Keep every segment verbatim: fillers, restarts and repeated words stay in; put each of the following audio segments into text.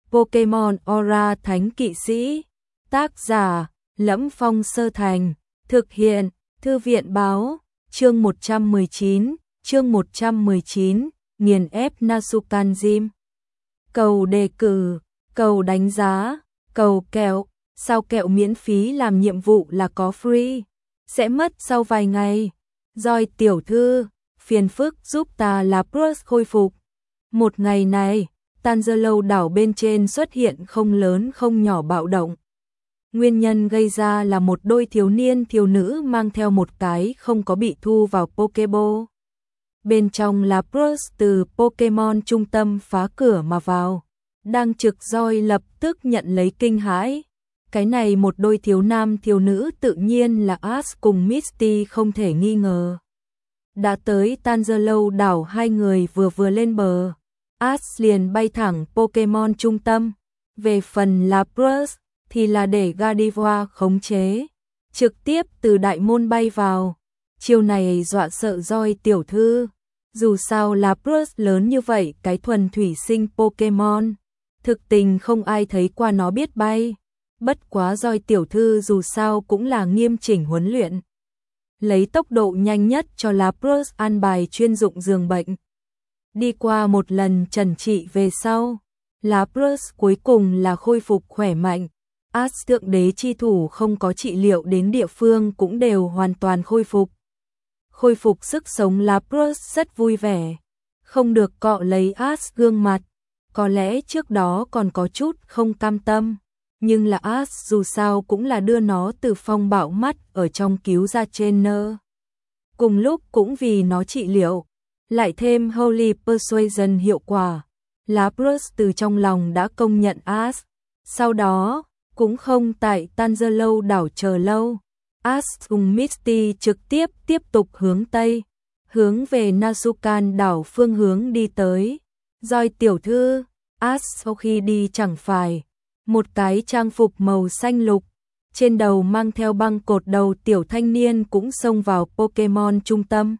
Pokemon Aura Thánh Kỵ Sĩ. Tác giả: Lẫm Phong Sơ Thành. Thực hiện: Thư viện Báo. Chương một trăm mười chín, chương một trăm mười chín, nghiền ép Nasukan Gym. Cầu đề cử, cầu đánh giá, cầu kẹo, sao kẹo miễn phí làm nhiệm vụ là có free, sẽ mất sau vài ngày. Rồi tiểu thư, phiền phức giúp ta Lapras khôi phục. Một ngày này, Tangerlo đảo bên trên xuất hiện không lớn không nhỏ bạo động. Nguyên nhân gây ra là một đôi thiếu niên thiếu nữ mang theo một cái không có bị thu vào Pokéball. Bên trong Lapras từ Pokemon trung tâm phá cửa mà vào. Đang trực roi lập tức nhận lấy kinh hãi. Cái này một đôi thiếu nam thiếu nữ tự nhiên là Ash cùng Misty không thể nghi ngờ. Đã tới Tangerlo đảo, hai người vừa vừa lên bờ, Ash liền bay thẳng Pokemon trung tâm. Về phần Lapras thì là để Gardevoir khống chế, trực tiếp từ đại môn bay vào. Chiêu này dọa sợ roi tiểu thư. Dù sao Lapras lớn như vậy, cái thuần thủy sinh Pokemon, thực tình không ai thấy qua nó biết bay. Bất quá roi tiểu thư dù sao cũng là nghiêm chỉnh huấn luyện, lấy tốc độ nhanh nhất cho Lapras an bài chuyên dụng giường bệnh. Đi qua một lần trần trị về sau, Lapras cuối cùng là khôi phục khỏe mạnh. Ash Thượng Đế chi thủ không có trị liệu đến địa phương cũng đều hoàn toàn khôi phục. Khôi phục sức sống, Lapras rất vui vẻ, không được cọ lấy Ash gương mặt. Có lẽ trước đó còn có chút không cam tâm, nhưng là Ash dù sao cũng là đưa nó từ phong bạo mắt ở trong cứu ra trainer. Cùng lúc cũng vì nó trị liệu, lại thêm Holy Persuasion hiệu quả, Lapras từ trong lòng đã công nhận Ash. Sau đó, cũng không tại Tangerlo đảo chờ lâu, Ash cùng Misty trực tiếp tiếp tục hướng Tây, hướng về Nasukan đảo phương hướng đi tới. Rồi tiểu thư, Ash sau khi đi chẳng phải một cái trang phục màu xanh lục, trên đầu mang theo băng cột đầu tiểu thanh niên cũng xông vào Pokemon trung tâm.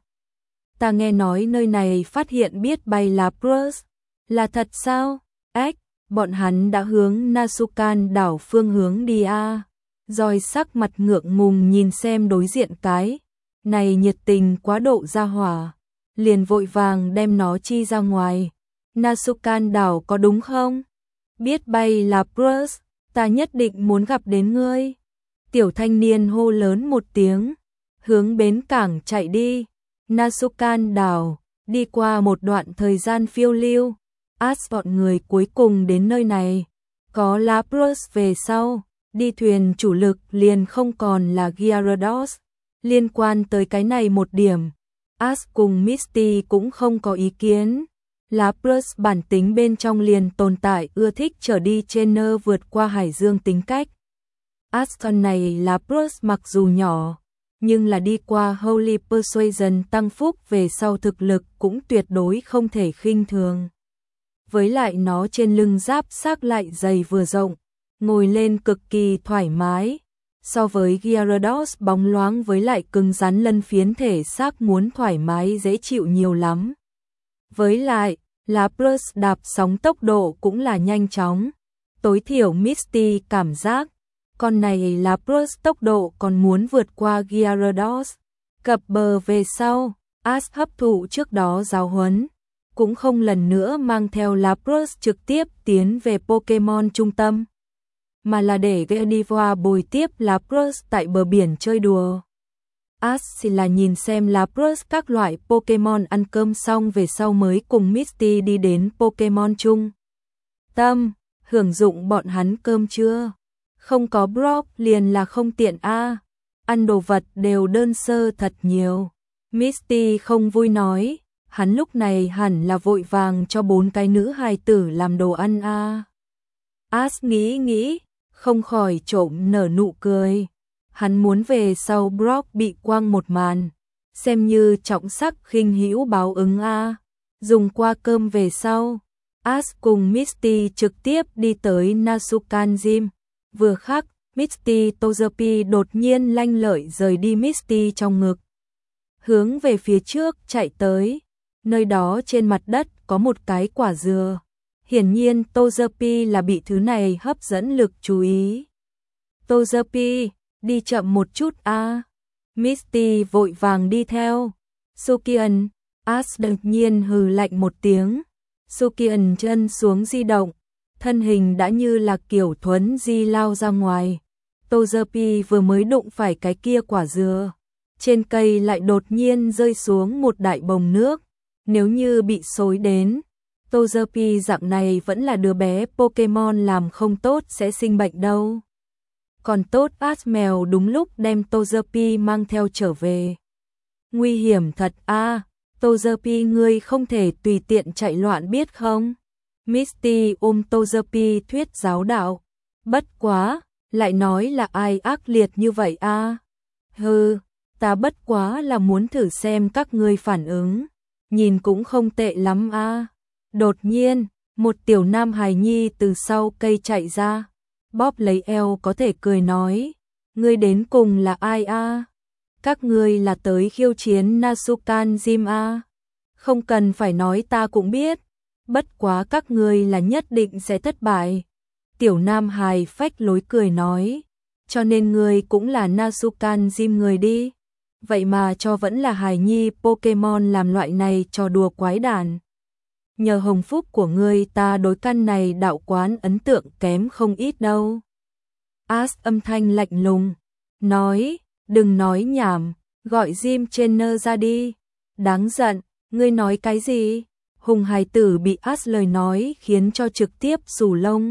Ta nghe nói nơi này phát hiện biết bay Lapras, là thật sao? Ếch, bọn hắn đã hướng Nasukan đảo phương hướng đi à? Rồi sắc mặt ngượng ngùng nhìn xem đối diện cái này nhiệt tình quá độ ra hỏa, liền vội vàng đem nó chi ra ngoài. Nasukan đảo có đúng không? Biết bay Lapras, ta nhất định muốn gặp đến ngươi. Tiểu thanh niên hô lớn một tiếng, hướng bến cảng chạy đi. Nasukan đảo, đi qua một đoạn thời gian phiêu lưu, Ash bọn người cuối cùng đến nơi này. Có Lapras về sau, đi thuyền chủ lực liền không còn là Gyarados. Liên quan tới cái này một điểm, Ash cùng Misty cũng không có ý kiến. Lapras bản tính bên trong liền tồn tại ưa thích trở đi trainer vượt qua hải dương tính cách. Ash con này Lapras mặc dù nhỏ, nhưng là đi qua Holy Persuasion tăng phúc về sau thực lực cũng tuyệt đối không thể khinh thường. Với lại nó trên lưng giáp xác lại dày vừa rộng, ngồi lên cực kỳ thoải mái. So với Gyarados bóng loáng với lại cứng rắn lân phiến thể xác muốn thoải mái dễ chịu nhiều lắm. Với lại, Lapras đạp sóng tốc độ cũng là nhanh chóng. Tối thiểu Misty cảm giác, con này Lapras tốc độ còn muốn vượt qua Gyarados. Cập bờ về sau, Ash hấp thụ trước đó giáo huấn, cũng không lần nữa mang theo Lapras trực tiếp tiến về Pokemon trung tâm, mà là để Gardevoir bồi tiếp Lapras tại bờ biển chơi đùa. Ash chỉ là nhìn xem Lapras các loại Pokemon ăn cơm xong về sau mới cùng Misty đi đến Pokemon trung tâm, hưởng dụng bọn hắn cơm trưa. Không có Brock liền là không tiện a, à. Ăn đồ vật đều đơn sơ thật nhiều. Misty không vui nói, hắn lúc này hẳn là vội vàng cho bốn cái nữ hài tử làm đồ ăn a. À. Ash nghĩ nghĩ, không khỏi trộm nở nụ cười. Hắn muốn về sau Brock bị quăng một màn, xem như trọng sắc khinh hữu báo ứng a. À. Dùng qua cơm về sau, Ash cùng Misty trực tiếp đi tới Nasukan Gym. Vừa khắc, Misty Togepi đột nhiên lanh lợi rời đi Misty trong ngực, hướng về phía trước chạy tới. Nơi đó trên mặt đất có một cái quả dừa, Hiển nhiên Togepi là bị thứ này hấp dẫn lực chú ý. Togepi, đi chậm một chút a. À. Misty vội vàng đi theo. Sukian, Ash đột nhiên hừ lạnh một tiếng. Sukian chân xuống di động, thân hình đã như là kiểu thuấn di lao ra ngoài. Togepi vừa mới đụng phải cái kia quả dừa, trên cây lại đột nhiên rơi xuống một đại bồng nước. Nếu như bị xối đến, Togepi dạng này vẫn là đứa bé Pokemon làm không tốt sẽ sinh bệnh đâu. Còn tốt Ash mèo đúng lúc đem Togepi mang theo trở về. Nguy hiểm thật a, à, Togepi ngươi không thể tùy tiện chạy loạn biết không? Misty ôm Togepi thuyết giáo đạo. Bất quá, lại nói là ai ác liệt như vậy a? À? Hừ, ta bất quá là muốn thử xem các ngươi phản ứng. Nhìn cũng không tệ lắm a. À. Đột nhiên, một tiểu nam hài nhi từ sau cây chạy ra, bóp lấy eo có thể cười nói, ngươi đến cùng là ai a? À? Các ngươi là tới khiêu chiến Nasukan Gym a? À? Không cần phải nói ta cũng biết, bất quá các ngươi là nhất định sẽ thất bại. Tiểu nam hài phách lối cười nói, cho nên ngươi cũng là Nasukan Gym người đi. Vậy mà cho vẫn là hài nhi Pokemon làm loại này trò đùa quái đản. Nhờ hồng phúc của ngươi ta đối căn này đạo quán ấn tượng kém không ít đâu. Ash âm thanh lạnh lùng, nói, đừng nói nhảm, gọi Gym Trainer ra đi. Đáng giận, ngươi nói cái gì? Hùng hài tử bị Ash lời nói khiến cho trực tiếp rủ lông.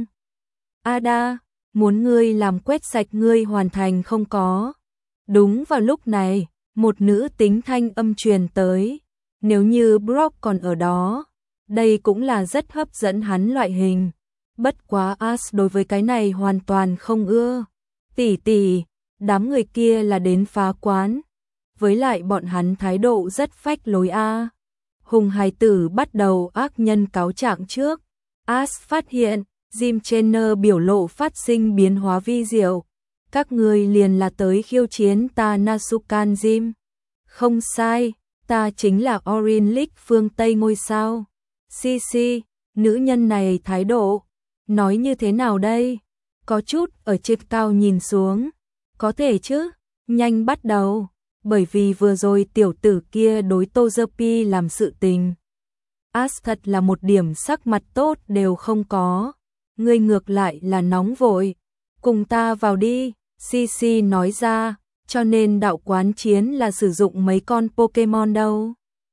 Ada, muốn ngươi làm quét sạch ngươi hoàn thành không có. Đúng vào lúc này, một nữ tính thanh âm truyền tới. Nếu như Brock còn ở đó, đây cũng là rất hấp dẫn hắn loại hình. Bất quá Ash đối với cái này hoàn toàn không ưa. Tỷ tỷ, đám người kia là đến phá quán. Với lại bọn hắn thái độ rất phách lối a. Hùng hài tử bắt đầu ác nhân cáo trạng trước. Ash phát hiện, Gym Trainer biểu lộ phát sinh biến hóa vi diệu. Các người liền là tới khiêu chiến ta Nasukan Gym. Không sai, ta chính là Orange League phương Tây ngôi sao. Xi xi, nữ nhân này thái độ, nói như thế nào đây? Có chút ở trên cao nhìn xuống, có thể chứ, nhanh bắt đầu, bởi vì vừa rồi tiểu tử kia đối Togepi làm sự tình. Ash thật là một điểm sắc mặt tốt đều không có, ngươi ngược lại là nóng vội, cùng ta vào đi, xi xi nói ra, cho nên đạo quán chiến là sử dụng mấy con Pokemon đâu.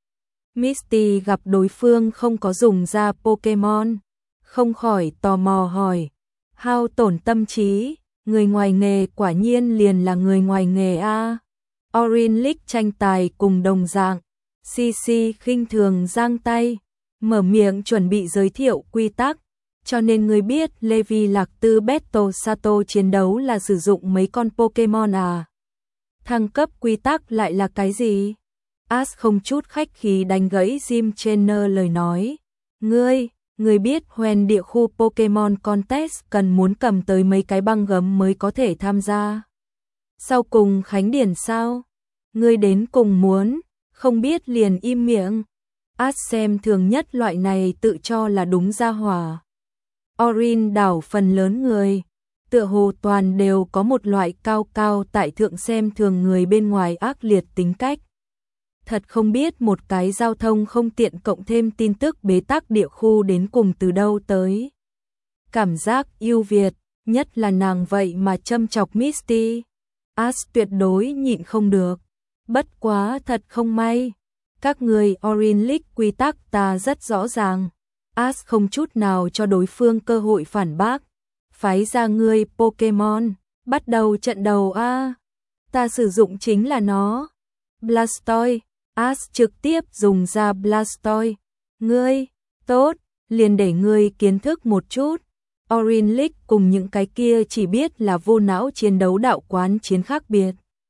Misty gặp đối phương không có dùng ra Pokemon, không khỏi tò mò hỏi, hao tổn tâm trí, người ngoài nghề quả nhiên liền là người ngoài nghề a. Orange League tranh tài cùng đồng dạng, xi xi khinh thường giang tay, mở miệng chuẩn bị giới thiệu quy tắc, cho nên người biết Levi Lạc Tư Battle Sato chiến đấu là sử dụng mấy con Pokemon à. Thăng cấp quy tắc lại là cái gì? Ash không chút khách khí đánh gãy Gym Trainer lời nói. Ngươi, ngươi biết Hoenn địa khu Pokemon Contest cần muốn cầm tới mấy cái băng gấm mới có thể tham gia. Sau cùng khánh điển sao? Ngươi đến cùng muốn, không biết liền im miệng. Ash xem thường nhất loại này tự cho là đúng gia hỏa. Orange đảo phần lớn người, tựa hồ toàn đều có một loại cao cao tại thượng xem thường người bên ngoài ác liệt tính cách. Thật không biết một cái giao thông không tiện cộng thêm tin tức bế tắc địa khu đến cùng từ đâu tới. Cảm giác yêu Việt, nhất là nàng vậy mà châm chọc Misty. Ash tuyệt đối nhịn không được. Bất quá thật không may. Các người Orange League quy tắc ta rất rõ ràng. Ash không chút nào cho đối phương cơ hội phản bác. Phái ra ngươi Pokemon, bắt đầu trận đầu a. À. Ta sử dụng chính là nó. Blastoise. Ash trực tiếp dùng ra Blastoise. Ngươi, tốt, liền để ngươi kiến thức một chút. Orange League cùng những cái kia chỉ biết là vô não chiến đấu đạo quán chiến khác biệt.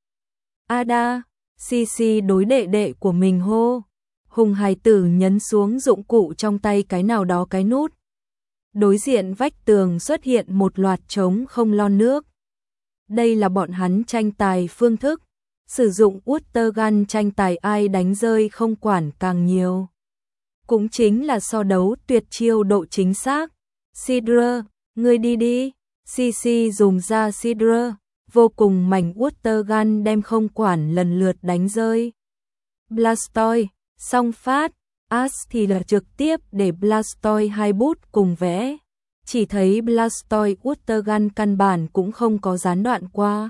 Ada, xi xi đối đệ đệ của mình hô. Hùng hài tử nhấn xuống dụng cụ trong tay cái nào đó cái nút. Đối diện vách tường xuất hiện một loạt trống không lon nước. Đây là bọn hắn tranh tài phương thức. Sử dụng Water Gun tranh tài ai đánh rơi không quản càng nhiều. Cũng chính là so đấu tuyệt chiêu độ chính xác. Sidra, ngươi đi đi. Sisi dùng ra Sidra, vô cùng mảnh Water Gun đem không quản lần lượt đánh rơi. Blastoise, song phát, Ash thì là trực tiếp để Blastoise hai bút cùng vẽ. Chỉ thấy Blastoise Water Gun căn bản cũng không có gián đoạn qua.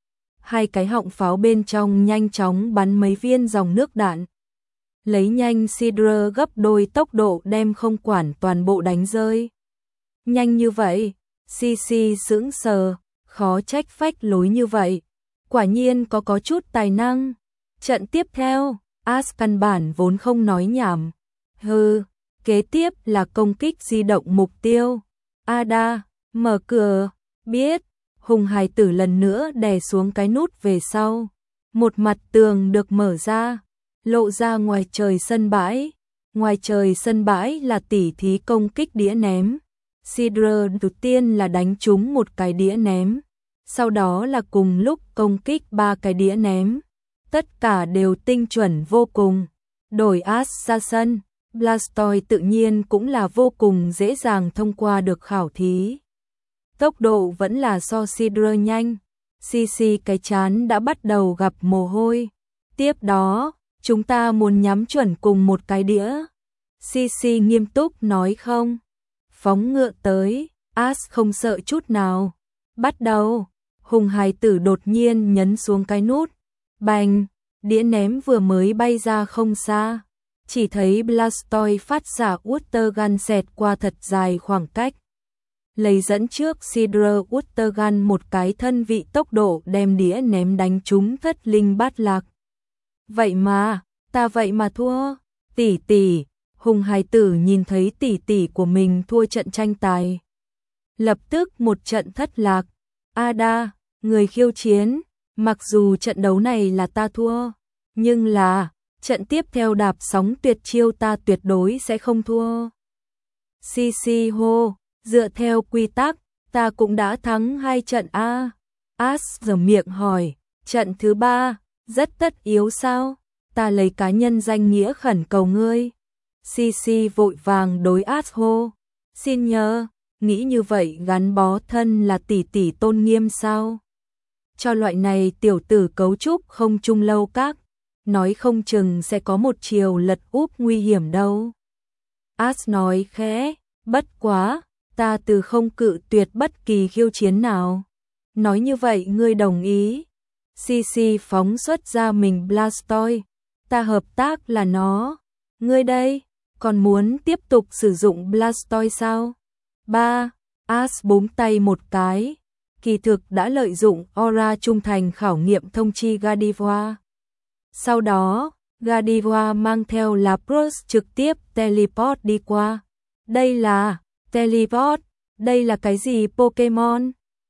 Hai cái họng pháo bên trong nhanh chóng bắn mấy viên dòng nước đạn. Lấy nhanh Sidra gấp đôi tốc độ đem không quản toàn bộ đánh rơi. Nhanh như vậy, Sisi sững sờ, khó trách phách lối như vậy. Quả nhiên có có chút tài năng. Trận tiếp theo, Ash căn bản vốn không nói nhảm. Hừ, kế tiếp là công kích di động mục tiêu. Ada, mở cửa, biết. Hùng hài tử lần nữa đè xuống cái nút về sau. Một mặt tường được mở ra, lộ ra ngoài trời sân bãi. Ngoài trời sân bãi là tỉ thí công kích đĩa ném. Sidra đầu tiên là đánh trúng một cái đĩa ném. Sau đó là cùng lúc công kích ba cái đĩa ném. Tất cả đều tinh chuẩn vô cùng. Đổi Ash ra sân, Blastoise tự nhiên cũng là vô cùng dễ dàng thông qua được khảo thí. Tốc độ vẫn là so Sidra nhanh. Sisi cái chán đã bắt đầu gặp mồ hôi. Tiếp đó, chúng ta muốn nhắm chuẩn cùng một cái đĩa. Sisi nghiêm túc nói không. Phóng ngựa tới, Ash không sợ chút nào. Bắt đầu, Hùng hài tử đột nhiên nhấn xuống cái nút. Bành, đĩa ném vừa mới bay ra không xa. Chỉ thấy Blastoise phát xạ Water Gun xẹt qua thật dài khoảng cách. Lấy dẫn trước Sidra Water Gun một cái thân vị tốc độ đem đĩa ném đánh trúng thất linh bát lạc. Vậy mà, ta vậy mà thua. Tỷ tỷ, Hùng hài tử nhìn thấy tỷ tỷ của mình thua trận tranh tài. Lập tức một trận thất lạc. Ada, người khiêu chiến, mặc dù trận đấu này là ta thua, nhưng là, trận tiếp theo đạp sóng tuyệt chiêu ta tuyệt đối sẽ không thua. Sisi hô, dựa theo quy tắc, ta cũng đã thắng hai trận a. Ash giở miệng hỏi, trận thứ ba, rất tất yếu sao? Ta lấy cá nhân danh nghĩa khẩn cầu ngươi. Sisi vội vàng đối Ash hô, xin nhờ, nghĩ như vậy gắn bó thân là tỷ tỷ tôn nghiêm sao? Cho loại này tiểu tử cấu trúc không chung lâu các, nói không chừng sẽ có một chiều lật úp nguy hiểm đâu. Ash nói khẽ, bất quá, ta từ không cự tuyệt bất kỳ khiêu chiến nào. Nói như vậy ngươi đồng ý. Sisi phóng xuất ra mình Blastoise, ta hợp tác là nó. Ngươi đây, còn muốn tiếp tục sử dụng Blastoise sao? ba. Ash búng tay một cái, kỳ thực đã lợi dụng aura trung thành khảo nghiệm thông chi Gardevoir. Sau đó, Gardevoir mang theo Lapras trực tiếp teleport đi qua. Đây là teleport, đây là cái gì Pokemon?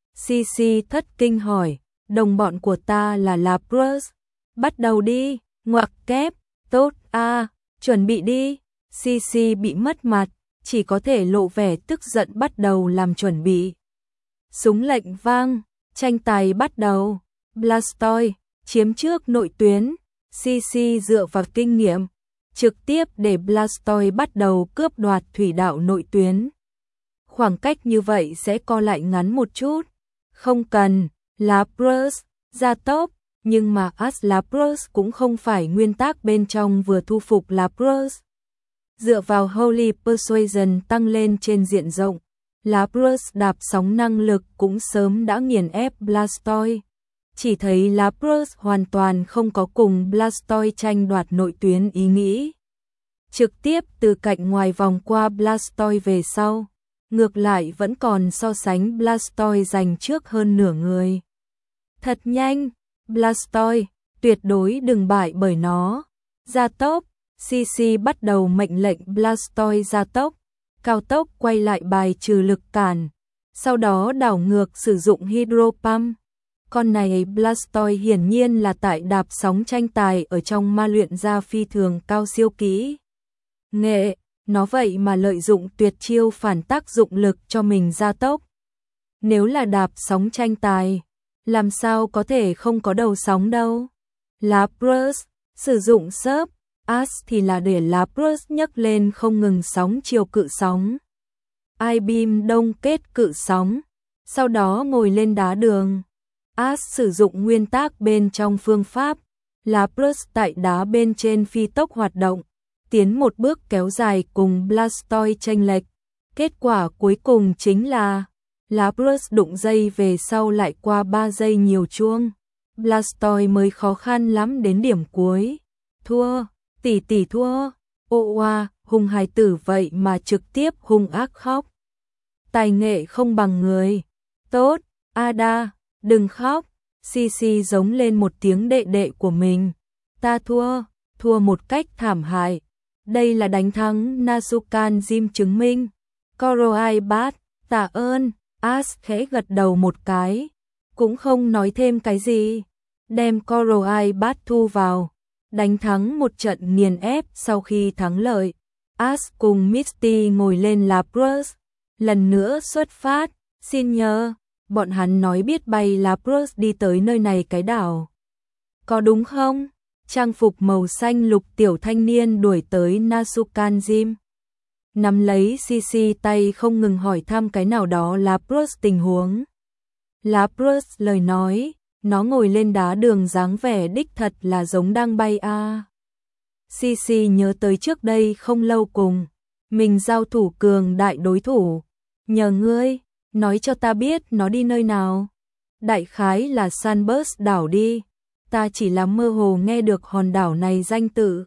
Sisi thất kinh hỏi, đồng bọn của ta là Lapras. Bắt đầu đi, ngoặc kép, tốt a, à, chuẩn bị đi. Sisi bị mất mặt, chỉ có thể lộ vẻ tức giận bắt đầu làm chuẩn bị. Súng lệnh vang, tranh tài bắt đầu. Blastoise chiếm trước nội tuyến. Sisi dựa vào kinh nghiệm, trực tiếp để Blastoise bắt đầu cướp đoạt thủy đạo nội tuyến. Khoảng cách như vậy sẽ co lại ngắn một chút. Không cần, Lapras, gia tốc, nhưng mà Ash Lapras cũng không phải nguyên tắc bên trong vừa thu phục Lapras. Dựa vào Holy Persuasion tăng lên trên diện rộng, Lapras đạp sóng năng lực cũng sớm đã nghiền ép Blastoise. Chỉ thấy Lapras hoàn toàn không có cùng Blastoise tranh đoạt nội tuyến ý nghĩ. Trực tiếp từ cạnh ngoài vòng qua Blastoise về sau, ngược lại vẫn còn so sánh Blastoise giành trước hơn nửa người. Thật nhanh, Blastoise, tuyệt đối đừng bại bởi nó. Gia tốc, Sisi bắt đầu mệnh lệnh Blastoise gia tốc, cao tốc quay lại bài trừ lực cản, sau đó đảo ngược sử dụng Hydro Pump. Con này Blastoise hiển nhiên là tại đạp sóng tranh tài ở trong ma luyện ra phi thường cao siêu kỹ nghệ, nó vậy mà lợi dụng tuyệt chiêu phản tác dụng lực cho mình gia tốc. Nếu là đạp sóng tranh tài, làm sao có thể không có đầu sóng đâu. Lapras sử dụng sớp, Ash thì là để Lapras nhấc lên không ngừng sóng chiều cự sóng. I-beam đông kết cự sóng, sau đó ngồi lên đá đường. Ash sử dụng nguyên tắc bên trong phương pháp, Lapras tại đá bên trên phi tốc hoạt động, tiến một bước kéo dài cùng Blastoise chênh lệch. Kết quả cuối cùng chính là Lapras đụng dây về sau lại qua ba giây nhiều chuông. Blastoise mới khó khăn lắm đến điểm cuối. Thua, tỷ tỷ thua. Ô oa, hung hài tử vậy mà trực tiếp hung ác khóc. Tài nghệ không bằng người. Tốt, Ada, đừng khóc. Sisi giống lên một tiếng đệ đệ của mình. Ta thua, thua một cách thảm hại. Đây là đánh thắng Nasukan Gym chứng minh. Koroi bát, tạ ơn. Ash khẽ gật đầu một cái, cũng không nói thêm cái gì. Đem Koroi bát thu vào, đánh thắng một trận nghiền ép. Sau khi thắng lợi, Ash cùng Misty ngồi lên Lapras, lần nữa xuất phát. Xin nhờ, bọn hắn nói biết bay Lapras đi tới nơi này cái đảo. Có đúng không? Trang phục màu xanh lục tiểu thanh niên đuổi tới Nasukan Gym, nắm lấy Sisi tay không ngừng hỏi thăm cái nào đó Lapras tình huống. Lapras lời nói, nó ngồi lên đá đường dáng vẻ đích thật là giống đang bay a. À. Sisi nhớ tới trước đây không lâu cùng mình giao thủ cường đại đối thủ. Nhờ ngươi, nói cho ta biết nó đi nơi nào. Đại khái là Sunburst đảo đi. Ta chỉ là mơ hồ nghe được hòn đảo này danh tự.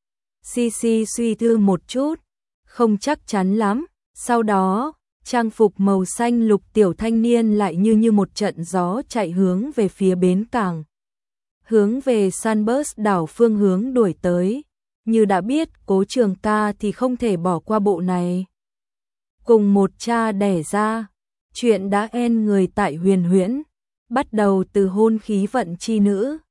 Sisi suy tư một chút, không chắc chắn lắm. Sau đó, trang phục màu xanh lục tiểu thanh niên lại như như một trận gió chạy hướng về phía bến cảng. Hướng về Sunburst đảo phương hướng đuổi tới. Như đã biết Cố Trường Ca thì không thể bỏ qua bộ này. Cùng một cha đẻ ra, chuyện đã en người tại Huyền Huyễn, bắt đầu từ hôn khí vận chi nữ.